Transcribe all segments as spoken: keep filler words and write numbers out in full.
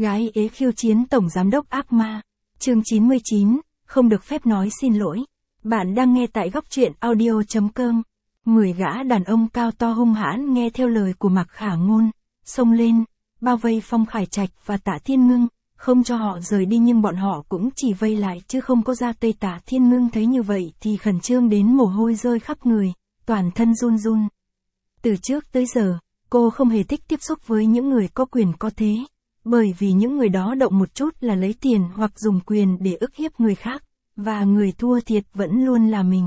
Gái ế khiêu chiến tổng giám đốc ác ma. Chương chín mươi chín, không được phép nói xin lỗi. Bạn đang nghe tại góc truyện audio chấm com. Mười gã đàn ông cao to hung hãn nghe theo lời của Mạc Khả Ngôn, xông lên, bao vây Phong Khải Trạch và Tạ Thiên Ngưng, không cho họ rời đi, nhưng bọn họ cũng chỉ vây lại chứ không có ra tay. Tạ Thiên Ngưng thấy như vậy thì khẩn trương đến mồ hôi rơi khắp người, toàn thân run run. Từ trước tới giờ, cô không hề thích tiếp xúc với những người có quyền có thế, bởi vì những người đó động một chút là lấy tiền hoặc dùng quyền để ức hiếp người khác, và người thua thiệt vẫn luôn là mình.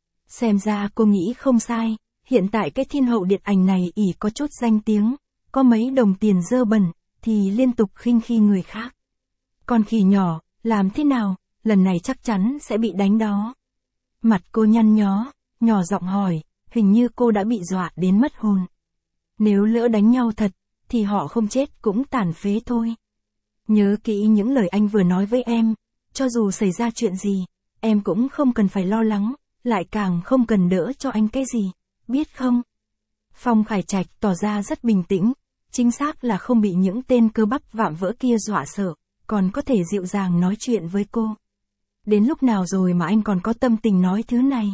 Xem ra cô nghĩ không sai, hiện tại cái thiên hậu điện ảnh này ỷ có chút danh tiếng, có mấy đồng tiền dơ bẩn, thì liên tục khinh khi người khác. Con khỉ nhỏ, làm thế nào, lần này chắc chắn sẽ bị đánh đó. Mặt cô nhăn nhó, nhỏ giọng hỏi, hình như cô đã bị dọa đến mất hồn. Nếu lỡ đánh nhau thật, thì họ không chết cũng tàn phế thôi. Nhớ kỹ những lời anh vừa nói với em, cho dù xảy ra chuyện gì, em cũng không cần phải lo lắng, lại càng không cần đỡ cho anh cái gì, biết không? Phong Khải Trạch tỏ ra rất bình tĩnh, chính xác là không bị những tên cơ bắp vạm vỡ kia dọa sợ, còn có thể dịu dàng nói chuyện với cô. Đến lúc nào rồi mà anh còn có tâm tình nói thứ này?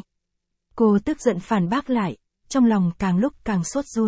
Cô tức giận phản bác lại, trong lòng càng lúc càng sốt ruột.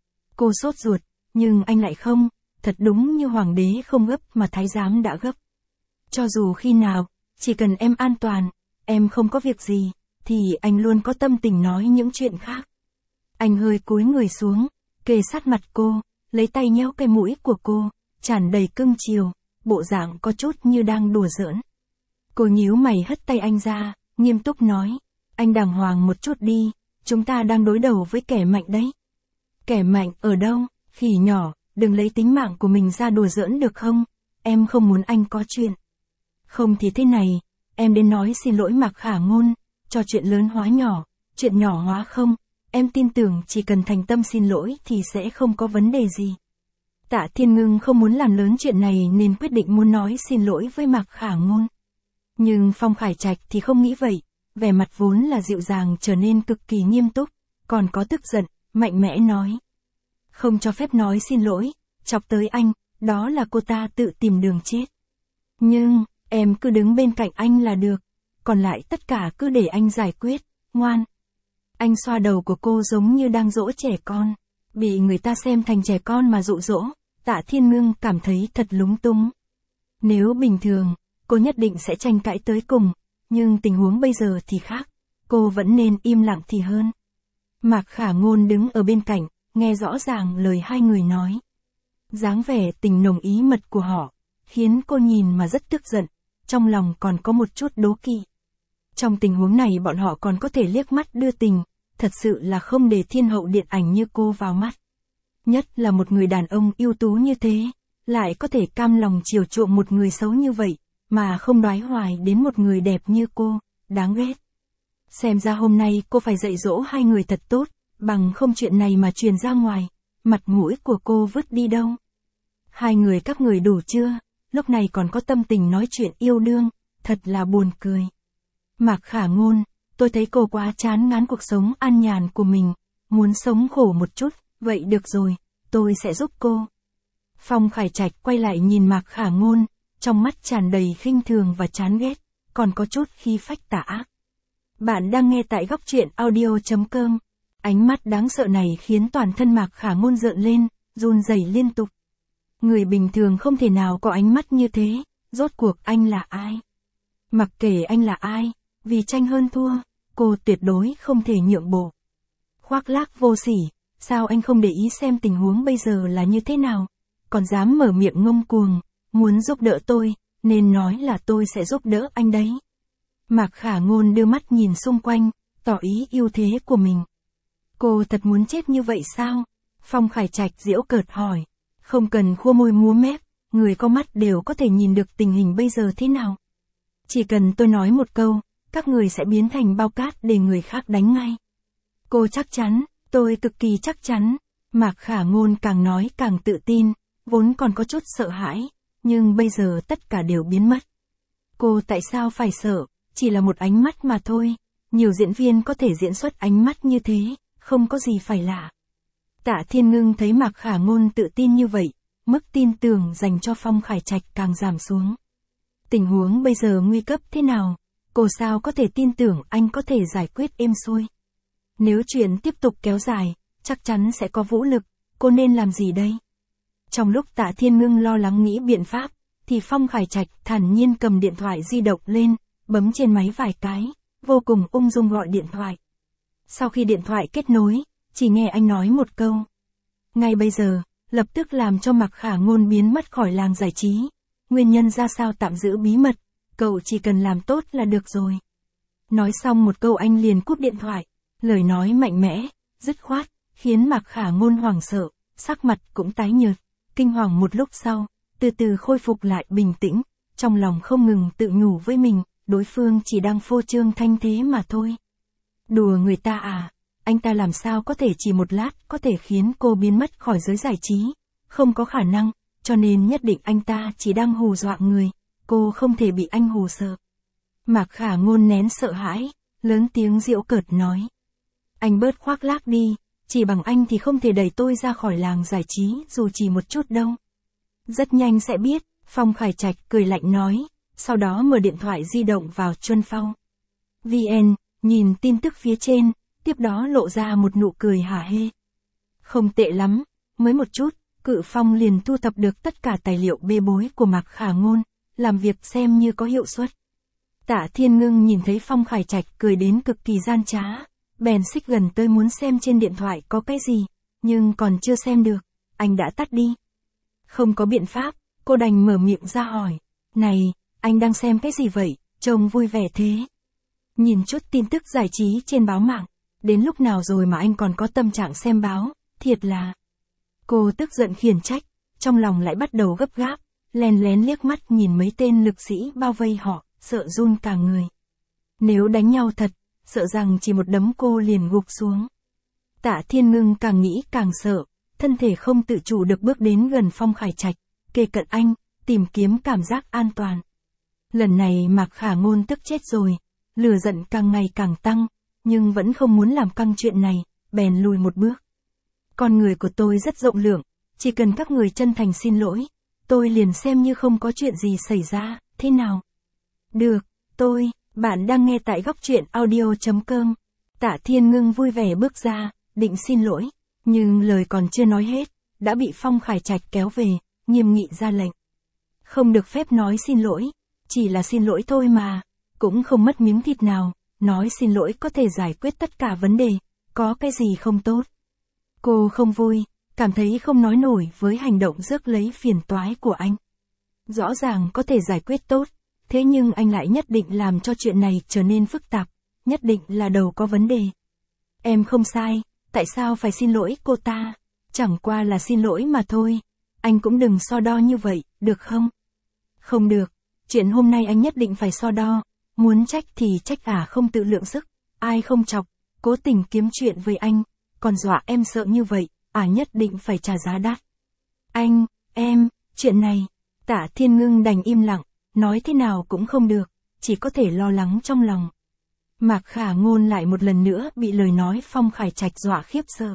Cô sốt ruột, nhưng anh lại không, thật đúng như hoàng đế không gấp mà thái giám đã gấp. Cho dù khi nào, chỉ cần em an toàn, em không có việc gì, thì anh luôn có tâm tình nói những chuyện khác. Anh hơi cúi người xuống, kề sát mặt cô, lấy tay nhéo cái mũi của cô, tràn đầy cưng chiều, bộ dạng có chút như đang đùa giỡn. Cô nhíu mày hất tay anh ra, nghiêm túc nói, anh đàng hoàng một chút đi, chúng ta đang đối đầu với kẻ mạnh đấy. Kẻ mạnh ở đâu? Khỉ nhỏ, đừng lấy tính mạng của mình ra đùa giỡn được không? Em không muốn anh có chuyện. Không thì thế này, em đến nói xin lỗi Mạc Khả Ngôn, cho chuyện lớn hóa nhỏ, chuyện nhỏ hóa không, em tin tưởng chỉ cần thành tâm xin lỗi thì sẽ không có vấn đề gì. Tạ Thiên Ngưng không muốn làm lớn chuyện này nên quyết định muốn nói xin lỗi với Mạc Khả Ngôn. Nhưng Phong Khải Trạch thì không nghĩ vậy, vẻ mặt vốn là dịu dàng trở nên cực kỳ nghiêm túc, còn có tức giận, mạnh mẽ nói. Không cho phép nói xin lỗi, chọc tới anh, đó là cô ta tự tìm đường chết. Nhưng, em cứ đứng bên cạnh anh là được, còn lại tất cả cứ để anh giải quyết, ngoan. Anh xoa đầu của cô giống như đang dỗ trẻ con, bị người ta xem thành trẻ con mà dụ dỗ, Tạ Thiên Ngưng cảm thấy thật lúng túng. Nếu bình thường, cô nhất định sẽ tranh cãi tới cùng, nhưng tình huống bây giờ thì khác, cô vẫn nên im lặng thì hơn. Mạc Khả Ngôn đứng ở bên cạnh, nghe rõ ràng lời hai người nói. Dáng vẻ tình nồng ý mật của họ, khiến cô nhìn mà rất tức giận, trong lòng còn có một chút đố kỵ. Trong tình huống này bọn họ còn có thể liếc mắt đưa tình, thật sự là không để thiên hậu điện ảnh như cô vào mắt. Nhất là một người đàn ông ưu tú như thế, lại có thể cam lòng chiều chuộng một người xấu như vậy, mà không đoái hoài đến một người đẹp như cô, đáng ghét. Xem ra hôm nay cô phải dạy dỗ hai người thật tốt, bằng không chuyện này mà truyền ra ngoài, mặt mũi của cô vứt đi đâu. Hai người các người đủ chưa, lúc này còn có tâm tình nói chuyện yêu đương, thật là buồn cười. Mạc Khả Ngôn, tôi thấy cô quá chán ngán cuộc sống an nhàn của mình, muốn sống khổ một chút, vậy được rồi, tôi sẽ giúp cô. Phong Khải Trạch quay lại nhìn Mạc Khả Ngôn, trong mắt tràn đầy khinh thường và chán ghét, còn có chút khí phách tà ác. Bạn đang nghe tại góc truyện audio chấm com. Ánh mắt đáng sợ này khiến toàn thân Mạc Khả Ngôn rợn lên, run rẩy liên tục. Người bình thường không thể nào có ánh mắt như thế, rốt cuộc anh là ai? Mặc kệ anh là ai, vì tranh hơn thua, cô tuyệt đối không thể nhượng bộ. Khoác lác vô sỉ, sao anh không để ý xem tình huống bây giờ là như thế nào, còn dám mở miệng ngông cuồng, muốn giúp đỡ tôi, nên nói là tôi sẽ giúp đỡ anh đấy. Mạc Khả Ngôn đưa mắt nhìn xung quanh, tỏ ý ưu thế của mình. Cô thật muốn chết như vậy sao? Phong Khải Trạch giễu cợt hỏi. Không cần khua môi múa mép, người có mắt đều có thể nhìn được tình hình bây giờ thế nào. Chỉ cần tôi nói một câu, các người sẽ biến thành bao cát để người khác đánh ngay. Cô chắc chắn, tôi cực kỳ chắc chắn. Mạc Khả Ngôn càng nói càng tự tin, vốn còn có chút sợ hãi, nhưng bây giờ tất cả đều biến mất. Cô tại sao phải sợ, chỉ là một ánh mắt mà thôi, nhiều diễn viên có thể diễn xuất ánh mắt như thế, không có gì phải lạ. Tạ Thiên Ngưng thấy Mạc Khả Ngôn tự tin như vậy, mức tin tưởng dành cho Phong Khải Trạch càng giảm xuống. Tình huống bây giờ nguy cấp thế nào? Cô sao có thể tin tưởng anh có thể giải quyết êm xuôi? Nếu chuyện tiếp tục kéo dài, chắc chắn sẽ có vũ lực, cô nên làm gì đây? Trong lúc Tạ Thiên Ngưng lo lắng nghĩ biện pháp, thì Phong Khải Trạch thản nhiên cầm điện thoại di động lên, bấm trên máy vài cái, vô cùng ung dung gọi điện thoại. Sau khi điện thoại kết nối, chỉ nghe anh nói một câu. Ngay bây giờ, lập tức làm cho Mạc Khả Ngôn biến mất khỏi làng giải trí. Nguyên nhân ra sao tạm giữ bí mật, cậu chỉ cần làm tốt là được rồi. Nói xong một câu anh liền cúp điện thoại, lời nói mạnh mẽ, dứt khoát, khiến Mạc Khả Ngôn hoảng sợ, sắc mặt cũng tái nhợt, kinh hoàng một lúc sau, từ từ khôi phục lại bình tĩnh, trong lòng không ngừng tự nhủ với mình, đối phương chỉ đang phô trương thanh thế mà thôi. Đùa người ta à, anh ta làm sao có thể chỉ một lát có thể khiến cô biến mất khỏi giới giải trí, không có khả năng, cho nên nhất định anh ta chỉ đang hù dọa người, cô không thể bị anh hù sợ. Mạc Khả Ngôn nén sợ hãi, lớn tiếng giễu cợt nói. Anh bớt khoác lác đi, chỉ bằng anh thì không thể đẩy tôi ra khỏi làng giải trí dù chỉ một chút đâu. Rất nhanh sẽ biết, Phong Khải Trạch cười lạnh nói, sau đó mở điện thoại di động vào Chuân Phong. vê en, nhìn tin tức phía trên, tiếp đó lộ ra một nụ cười hả hê. Không tệ lắm, mới một chút, Cự Phong liền thu thập được tất cả tài liệu bê bối của Mạc Khả Ngôn, làm việc xem như có hiệu suất. Tạ Thiên Ngưng nhìn thấy Phong Khải Trạch cười đến cực kỳ gian trá, bèn xích gần tới muốn xem trên điện thoại có cái gì, nhưng còn chưa xem được, anh đã tắt đi. Không có biện pháp, cô đành mở miệng ra hỏi, này, anh đang xem cái gì vậy, trông vui vẻ thế. Nhìn chút tin tức giải trí trên báo mạng, đến lúc nào rồi mà anh còn có tâm trạng xem báo, thiệt là. Cô tức giận khiển trách, trong lòng lại bắt đầu gấp gáp, lén lén liếc mắt nhìn mấy tên lực sĩ bao vây họ, sợ run cả người. Nếu đánh nhau thật, sợ rằng chỉ một đấm cô liền gục xuống. Tạ Thiên Ngưng càng nghĩ càng sợ, thân thể không tự chủ được bước đến gần Phong Khải Trạch, kề cận anh, tìm kiếm cảm giác an toàn. Lần này Mạc Khả Ngôn tức chết rồi, lửa giận càng ngày càng tăng, nhưng vẫn không muốn làm căng chuyện này, bèn lùi một bước. Con người của tôi rất rộng lượng, chỉ cần các người chân thành xin lỗi, tôi liền xem như không có chuyện gì xảy ra, thế nào? Được, tôi, bạn đang nghe tại góc truyện audio chấm com. Tạ Thiên Ngưng vui vẻ bước ra, định xin lỗi, nhưng lời còn chưa nói hết, đã bị Phong Khải Trạch kéo về, nghiêm nghị ra lệnh. Không được phép nói xin lỗi, chỉ là xin lỗi thôi mà, cũng không mất miếng thịt nào, nói xin lỗi có thể giải quyết tất cả vấn đề, có cái gì không tốt. Cô không vui, cảm thấy không nói nổi với hành động rước lấy phiền toái của anh. Rõ ràng có thể giải quyết tốt, thế nhưng anh lại nhất định làm cho chuyện này trở nên phức tạp, nhất định là đầu có vấn đề. Em không sai, tại sao phải xin lỗi cô ta? Chẳng qua là xin lỗi mà thôi, anh cũng đừng so đo như vậy, được không? Không được, chuyện hôm nay anh nhất định phải so đo, muốn trách thì trách à không tự lượng sức, ai không chọc, cố tình kiếm chuyện với anh, còn dọa em sợ như vậy, à nhất định phải trả giá đắt. Anh, em, chuyện này, Tạ Thiên Ngưng đành im lặng, nói thế nào cũng không được, chỉ có thể lo lắng trong lòng. Mạc Khả Ngôn lại một lần nữa bị lời nói Phong Khải Trạch dọa khiếp sợ.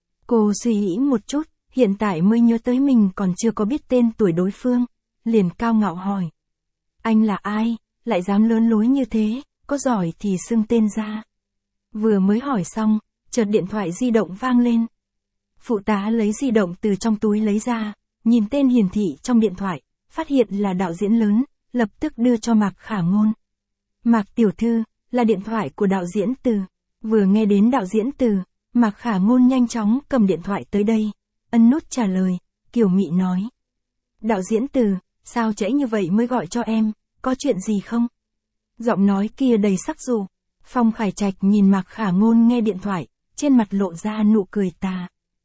Cô suy nghĩ một chút, hiện tại mới nhớ tới mình còn chưa có biết tên tuổi đối phương, liền cao ngạo hỏi. Anh là ai, lại dám lớn lối như thế, có giỏi thì xưng tên ra. Vừa mới hỏi xong, chợt điện thoại di động vang lên. Phụ tá lấy di động từ trong túi lấy ra, nhìn tên hiển thị trong điện thoại, phát hiện là đạo diễn lớn, lập tức đưa cho Mạc Khả Ngôn. Mạc tiểu thư, là điện thoại của đạo diễn Từ. Vừa nghe đến đạo diễn Từ, Mạc Khả Ngôn nhanh chóng cầm điện thoại tới đây, ấn nút trả lời, kiều mị nói. Đạo diễn Từ, sao trễ như vậy mới gọi cho em, có chuyện gì không? Giọng nói kia đầy sắc dụ. Phong Khải Trạch nhìn Mạc Khả Ngôn nghe điện thoại, trên mặt lộ ra nụ cười tà.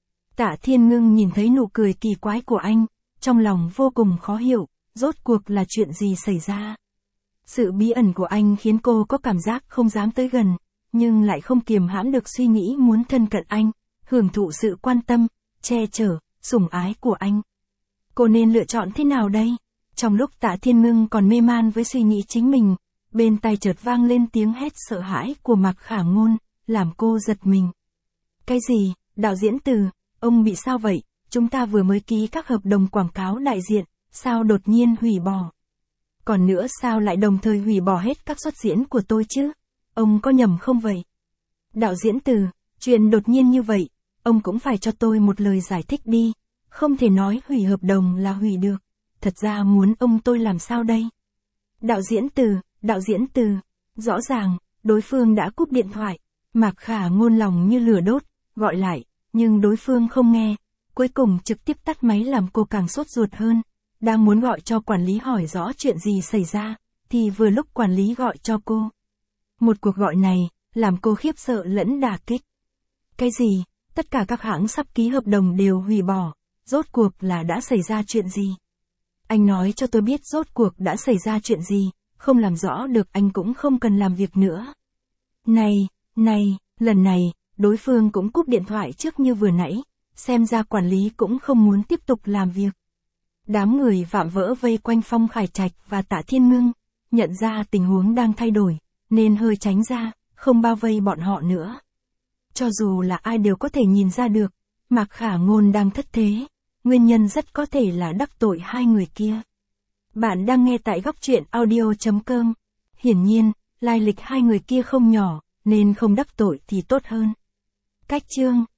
Tạ Thiên Ngưng nhìn thấy nụ cười kỳ quái của anh, trong lòng vô cùng khó hiểu, rốt cuộc là chuyện gì xảy ra. Sự bí ẩn của anh khiến cô có cảm giác không dám tới gần, nhưng lại không kiềm hãm được suy nghĩ muốn thân cận anh, hưởng thụ sự quan tâm, che chở, sủng ái của anh. Cô nên lựa chọn thế nào đây? Trong lúc Tạ Thiên Ngưng còn mê man với suy nghĩ chính mình, bên tai chợt vang lên tiếng hét sợ hãi của Mạc Khả Ngôn, làm cô giật mình. Cái gì, đạo diễn Từ, ông bị sao vậy? chúng ta vừa mới ký các hợp đồng quảng cáo đại diện, sao đột nhiên hủy bỏ? Còn nữa sao lại đồng thời hủy bỏ hết các xuất diễn của tôi chứ? Ông có nhầm không vậy? Đạo diễn Từ, chuyện đột nhiên như vậy, ông cũng phải cho tôi một lời giải thích đi. Không thể nói hủy hợp đồng là hủy được. Thật ra muốn ông tôi làm sao đây? Đạo diễn Từ, đạo diễn Từ. Rõ ràng, đối phương đã cúp điện thoại. Mạc Khả Ngôn lòng như lửa đốt, gọi lại, nhưng đối phương không nghe. Cuối cùng trực tiếp tắt máy làm cô càng sốt ruột hơn. Đang muốn gọi cho quản lý hỏi rõ chuyện gì xảy ra, thì vừa lúc quản lý gọi cho cô. Một cuộc gọi này, làm cô khiếp sợ lẫn đả kích. Cái gì? Tất cả các hãng sắp ký hợp đồng đều hủy bỏ. Rốt cuộc là đã xảy ra chuyện gì? Anh nói cho tôi biết rốt cuộc đã xảy ra chuyện gì, không làm rõ được anh cũng không cần làm việc nữa. Này, này, lần này, đối phương cũng cúp điện thoại trước như vừa nãy, xem ra quản lý cũng không muốn tiếp tục làm việc. Đám người vạm vỡ vây quanh Phong Khải Trạch và Tạ Thiên Ngưng, nhận ra tình huống đang thay đổi, nên hơi tránh ra, không bao vây bọn họ nữa. Cho dù là ai đều có thể nhìn ra được, Mạc Khả Ngôn đang thất thế, nguyên nhân rất có thể là đắc tội hai người kia. Bạn đang nghe tại góc truyện audio chấm com. Hiển nhiên, lai lịch hai người kia không nhỏ, nên không đắc tội thì tốt hơn. Cách chương